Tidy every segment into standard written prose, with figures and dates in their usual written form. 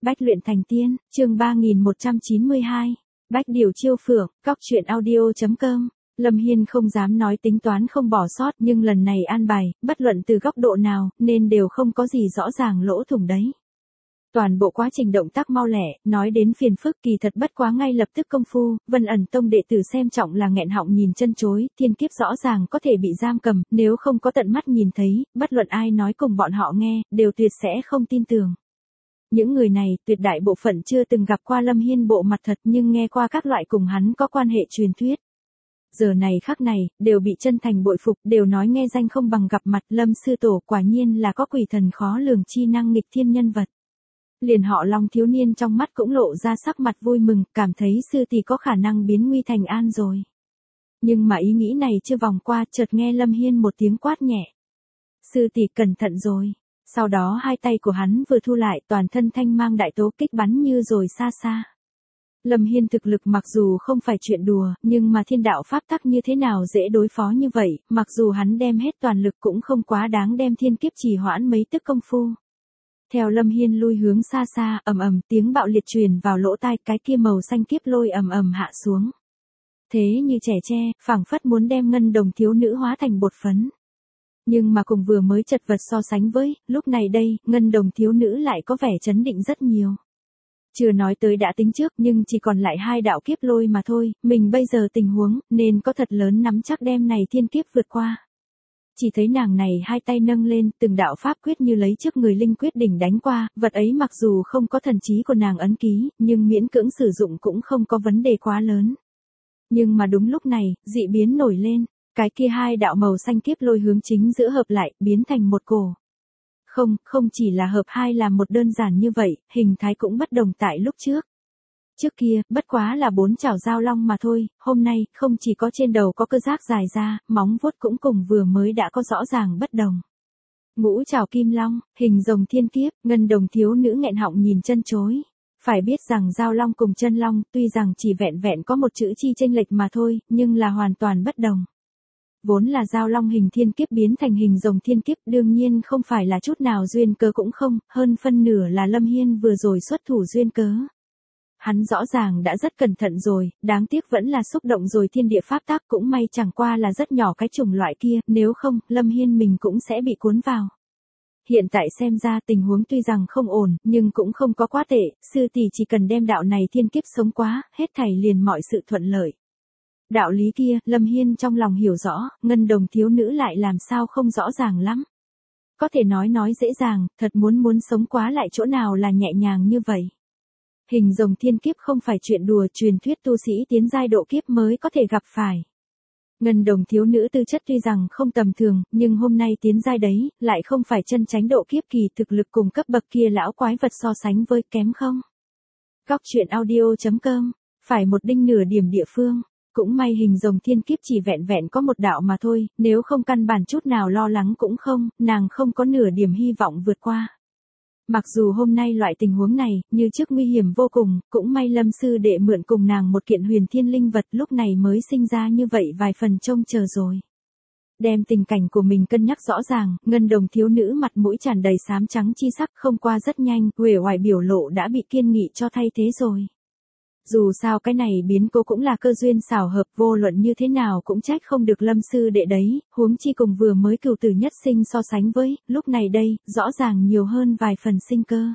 Bách luyện thành tiên, chương 3192. Bách điều chiêu phượng, cóc truyện audio.com. Lâm Hiên không dám nói tính toán không bỏ sót, nhưng lần này an bài, bất luận từ góc độ nào, nên đều không có gì rõ ràng lỗ thủng đấy. Toàn bộ quá trình động tác mau lẻ, nói đến phiền phức kỳ thật bất quá ngay lập tức công phu, Vân Ẩn Tông đệ tử xem trọng là nghẹn họng nhìn chân chối, thiên kiếp rõ ràng có thể bị giam cầm, nếu không có tận mắt nhìn thấy, bất luận ai nói cùng bọn họ nghe, đều tuyệt sẽ không tin tưởng. Những người này, tuyệt đại bộ phận chưa từng gặp qua Lâm Hiên bộ mặt thật nhưng nghe qua các loại cùng hắn có quan hệ truyền thuyết. Giờ này khắc này, đều bị chân thành bội phục, đều nói nghe danh không bằng gặp mặt, Lâm sư tổ quả nhiên là có quỷ thần khó lường chi năng nghịch thiên nhân vật. Liền họ Long thiếu niên trong mắt cũng lộ ra sắc mặt vui mừng, cảm thấy sư tỷ có khả năng biến nguy thành an rồi. Nhưng mà ý nghĩ này chưa vòng qua, chợt nghe Lâm Hiên một tiếng quát nhẹ. Sư tỷ cẩn thận rồi. Sau đó hai tay của hắn vừa thu lại, toàn thân thanh mang đại tố kích bắn như rồi xa xa. Lâm Hiên thực lực mặc dù không phải chuyện đùa, nhưng mà thiên đạo pháp tắc như thế nào dễ đối phó như vậy, mặc dù hắn đem hết toàn lực cũng không quá đáng đem thiên kiếp trì hoãn mấy tức công phu. Theo Lâm Hiên lui hướng xa xa, ầm ầm tiếng bạo liệt truyền vào lỗ tai, cái kia màu xanh kiếp lôi ầm ầm hạ xuống. Thế như trẻ tre, phảng phất muốn đem ngân đồng thiếu nữ hóa thành bột phấn. Nhưng mà cùng vừa mới chật vật so sánh với, lúc này đây, ngân đồng thiếu nữ lại có vẻ chấn định rất nhiều. Chưa nói tới đã tính trước nhưng chỉ còn lại hai đạo kiếp lôi mà thôi, mình bây giờ tình huống, nên có thật lớn nắm chắc đem này thiên kiếp vượt qua. Chỉ thấy nàng này hai tay nâng lên, từng đạo pháp quyết như lấy trước người linh quyết đỉnh đánh qua, vật ấy mặc dù không có thần trí của nàng ấn ký, nhưng miễn cưỡng sử dụng cũng không có vấn đề quá lớn. Nhưng mà đúng lúc này, dị biến nổi lên, cái kia hai đạo màu xanh kiếp lôi hướng chính giữa hợp lại, biến thành một cổ. Không chỉ là hợp hai làm một đơn giản như vậy, hình thái cũng bất đồng tại lúc trước. Trước kia, bất quá là 4 chảo dao long mà thôi, hôm nay, không chỉ có trên đầu có cơ giác dài ra, móng vuốt cũng cùng vừa mới đã có rõ ràng bất đồng. Ngũ chảo kim long, hình rồng thiên kiếp, ngân đồng thiếu nữ nghẹn họng nhìn chân chối. Phải biết rằng dao long cùng chân long, tuy rằng chỉ vẹn vẹn có một chữ chi chênh lệch mà thôi, nhưng là hoàn toàn bất đồng. Vốn là dao long hình thiên kiếp biến thành hình rồng thiên kiếp, đương nhiên không phải là chút nào duyên cớ cũng không, hơn phân nửa là Lâm Hiên vừa rồi xuất thủ duyên cớ. Hắn rõ ràng đã rất cẩn thận rồi, đáng tiếc vẫn là xúc động rồi thiên địa pháp tác, cũng may chẳng qua là rất nhỏ cái chủng loại kia, nếu không, Lâm Hiên mình cũng sẽ bị cuốn vào. Hiện tại xem ra tình huống tuy rằng không ổn, nhưng cũng không có quá tệ, sư tỷ chỉ cần đem đạo này thiên kiếp sống quá, hết thảy liền mọi sự thuận lợi. Đạo lý kia, Lâm Hiên trong lòng hiểu rõ, ngân đồng thiếu nữ lại làm sao không rõ ràng lắm. Có thể nói dễ dàng, thật muốn sống quá lại chỗ nào là nhẹ nhàng như vậy. Hình rồng thiên kiếp không phải chuyện đùa, truyền thuyết tu sĩ tiến giai độ kiếp mới có thể gặp phải. Ngân đồng thiếu nữ tư chất tuy rằng không tầm thường, nhưng hôm nay tiến giai đấy, lại không phải chân chánh độ kiếp kỳ, thực lực cùng cấp bậc kia lão quái vật so sánh với kém không. Cóc truyện audio.com, phải một đinh nửa điểm địa phương. Cũng may hình rồng thiên kiếp chỉ vẹn vẹn có một đạo mà thôi, nếu không căn bản chút nào lo lắng cũng không, nàng không có nửa điểm hy vọng vượt qua. Mặc dù hôm nay loại tình huống này, như trước nguy hiểm vô cùng, cũng may Lâm sư đệ mượn cùng nàng một kiện huyền thiên linh vật lúc này mới sinh ra như vậy vài phần trông chờ rồi. Đem tình cảnh của mình cân nhắc rõ ràng, ngân đồng thiếu nữ mặt mũi tràn đầy xám trắng chi sắc không qua rất nhanh, uể oải biểu lộ đã bị kiên nghị cho thay thế rồi. Dù sao cái này biến cố cũng là cơ duyên xảo hợp, vô luận như thế nào cũng trách không được Lâm sư đệ đấy, huống chi cùng vừa mới cửu tử nhất sinh so sánh với, lúc này đây, rõ ràng nhiều hơn vài phần sinh cơ.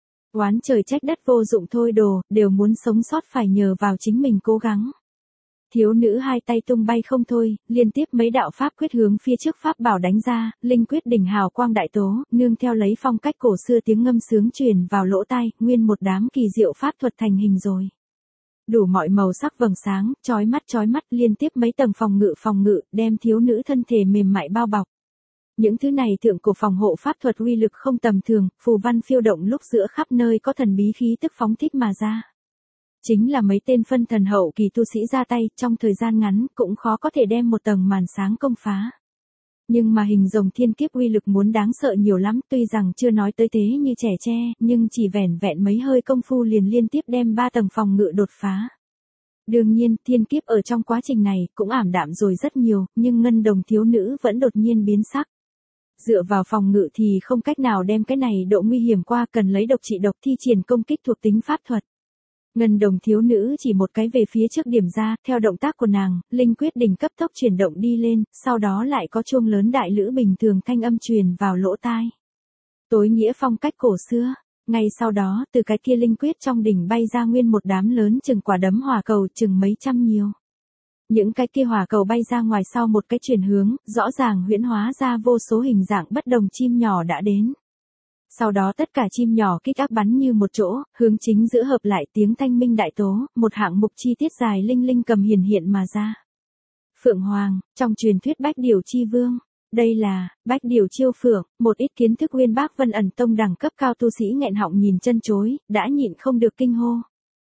Oán trời trách đất vô dụng thôi đồ, đều muốn sống sót phải nhờ vào chính mình cố gắng. Thiếu nữ hai tay tung bay không thôi, liên tiếp mấy đạo pháp quyết hướng phía trước pháp bảo đánh ra, linh quyết đỉnh hào quang đại tố, nương theo lấy phong cách cổ xưa tiếng ngâm sướng truyền vào lỗ tai, nguyên một đám kỳ diệu pháp thuật thành hình rồi. Đủ mọi màu sắc vầng sáng, chói mắt liên tiếp mấy tầng phòng ngự, đem thiếu nữ thân thể mềm mại bao bọc. Những thứ này thượng cổ phòng hộ pháp thuật uy lực không tầm thường, phù văn phiêu động lúc giữa khắp nơi có thần bí khí tức phóng thích mà ra. Chính là mấy tên phân thần hậu kỳ tu sĩ ra tay, trong thời gian ngắn cũng khó có thể đem một tầng màn sáng công phá. Nhưng mà hình rồng thiên kiếp uy lực muốn đáng sợ nhiều lắm, tuy rằng chưa nói tới thế như trẻ tre, nhưng chỉ vẻn vẹn mấy hơi công phu liền liên tiếp đem 3 tầng phòng ngự đột phá. Đương nhiên, thiên kiếp ở trong quá trình này cũng ảm đạm rồi rất nhiều, nhưng ngân đồng thiếu nữ vẫn đột nhiên biến sắc. Dựa vào phòng ngự thì không cách nào đem cái này độ nguy hiểm qua, cần lấy độc trị độc thi triển công kích thuộc tính pháp thuật. Ngân đồng thiếu nữ chỉ một cái về phía trước điểm ra, theo động tác của nàng, linh quyết đỉnh cấp tốc chuyển động đi lên, sau đó lại có chuông lớn đại lữ bình thường thanh âm truyền vào lỗ tai. Tối nghĩa phong cách cổ xưa. Ngay sau đó, từ cái kia linh quyết trong đỉnh bay ra nguyên một đám lớn chừng quả đấm hỏa cầu chừng mấy trăm nhiều. Những cái kia hỏa cầu bay ra ngoài sau một cái chuyển hướng, rõ ràng huyễn hóa ra vô số hình dạng bất đồng chim nhỏ đã đến. Sau đó tất cả chim nhỏ kích áp bắn như một chỗ, hướng chính giữa hợp lại tiếng thanh minh đại tố, một hạng mục chi tiết dài linh linh cầm hiển hiện mà ra. Phượng Hoàng, trong truyền thuyết Bách Điểu Chi Vương. Đây là, Bách Điểu Chiêu Phượng, một ít kiến thức Uyên Bác Vân ẩn tông đẳng cấp cao tu sĩ nghẹn họng nhìn chân chối, đã nhịn không được kinh hô.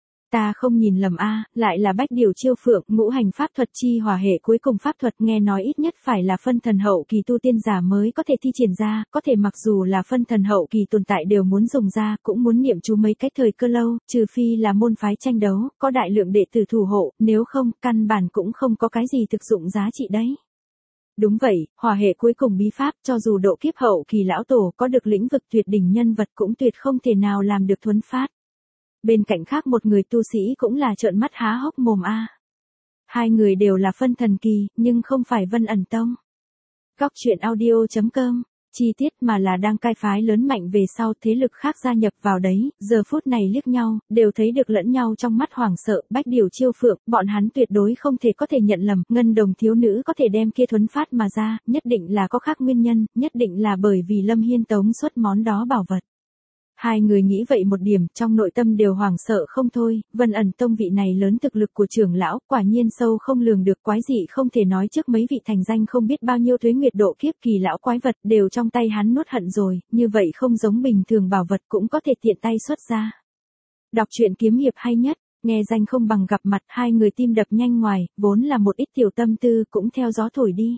Ta không nhìn lầm a, lại là Bách Điểu Chiêu Phượng, ngũ hành pháp thuật chi hỏa hệ cuối cùng pháp thuật, nghe nói ít nhất phải là phân thần hậu kỳ tu tiên giả mới có thể thi triển ra, có thể mặc dù là phân thần hậu kỳ tồn tại đều muốn dùng ra, cũng muốn niệm chú mấy cái thời cơ lâu, trừ phi là môn phái tranh đấu, có đại lượng đệ tử thủ hộ, nếu không, căn bản cũng không có cái gì thực dụng giá trị đấy. Đúng vậy, hỏa hệ cuối cùng bí pháp, cho dù độ kiếp hậu kỳ lão tổ có được lĩnh vực tuyệt đỉnh nhân vật cũng tuyệt không thể nào làm được thuấn phát. Bên cạnh khác một người tu sĩ cũng là trợn mắt há hốc mồm a. Hai người đều là phân thần kỳ, nhưng không phải Vân ẩn tông. Góc truyện audio.com, chi tiết mà là đang cai phái lớn mạnh về sau thế lực khác gia nhập vào đấy, giờ phút này liếc nhau, đều thấy được lẫn nhau trong mắt hoảng sợ, Bách Điểu Chiêu Phượng, bọn hắn tuyệt đối không thể có thể nhận lầm, ngân đồng thiếu nữ có thể đem kia thuấn phát mà ra, nhất định là có khác nguyên nhân, nhất định là bởi vì Lâm Hiên tống xuất món đó bảo vật. Hai người nghĩ vậy một điểm, trong nội tâm đều hoảng sợ không thôi, Vân ẩn tông vị này lớn thực lực của trưởng lão, quả nhiên sâu không lường được, quái dị không thể nói, trước mấy vị thành danh không biết bao nhiêu tuế nguyệt độ kiếp kỳ lão quái vật đều trong tay hắn nuốt hận rồi, như vậy không giống bình thường bảo vật cũng có thể tiện tay xuất ra. Đọc truyện kiếm hiệp hay nhất, nghe danh không bằng gặp mặt, hai người tim đập nhanh ngoài, vốn là một ít tiểu tâm tư cũng theo gió thổi đi.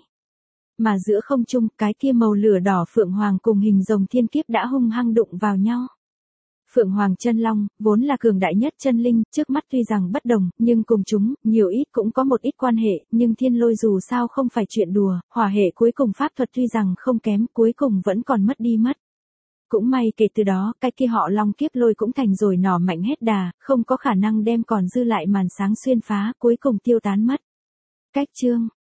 Mà giữa không trung, cái kia màu lửa đỏ Phượng Hoàng cùng hình rồng thiên kiếp đã hung hăng đụng vào nhau. Phượng Hoàng chân long, vốn là cường đại nhất chân linh, trước mắt tuy rằng bất đồng, nhưng cùng chúng, nhiều ít cũng có một ít quan hệ, nhưng thiên lôi dù sao không phải chuyện đùa, hỏa hệ cuối cùng pháp thuật tuy rằng không kém, cuối cùng vẫn còn mất đi mất. Cũng may kể từ đó, cái kia họ long kiếp lôi cũng thành rồi nỏ mạnh hết đà, không có khả năng đem còn dư lại màn sáng xuyên phá, cuối cùng tiêu tán mất. Cách chương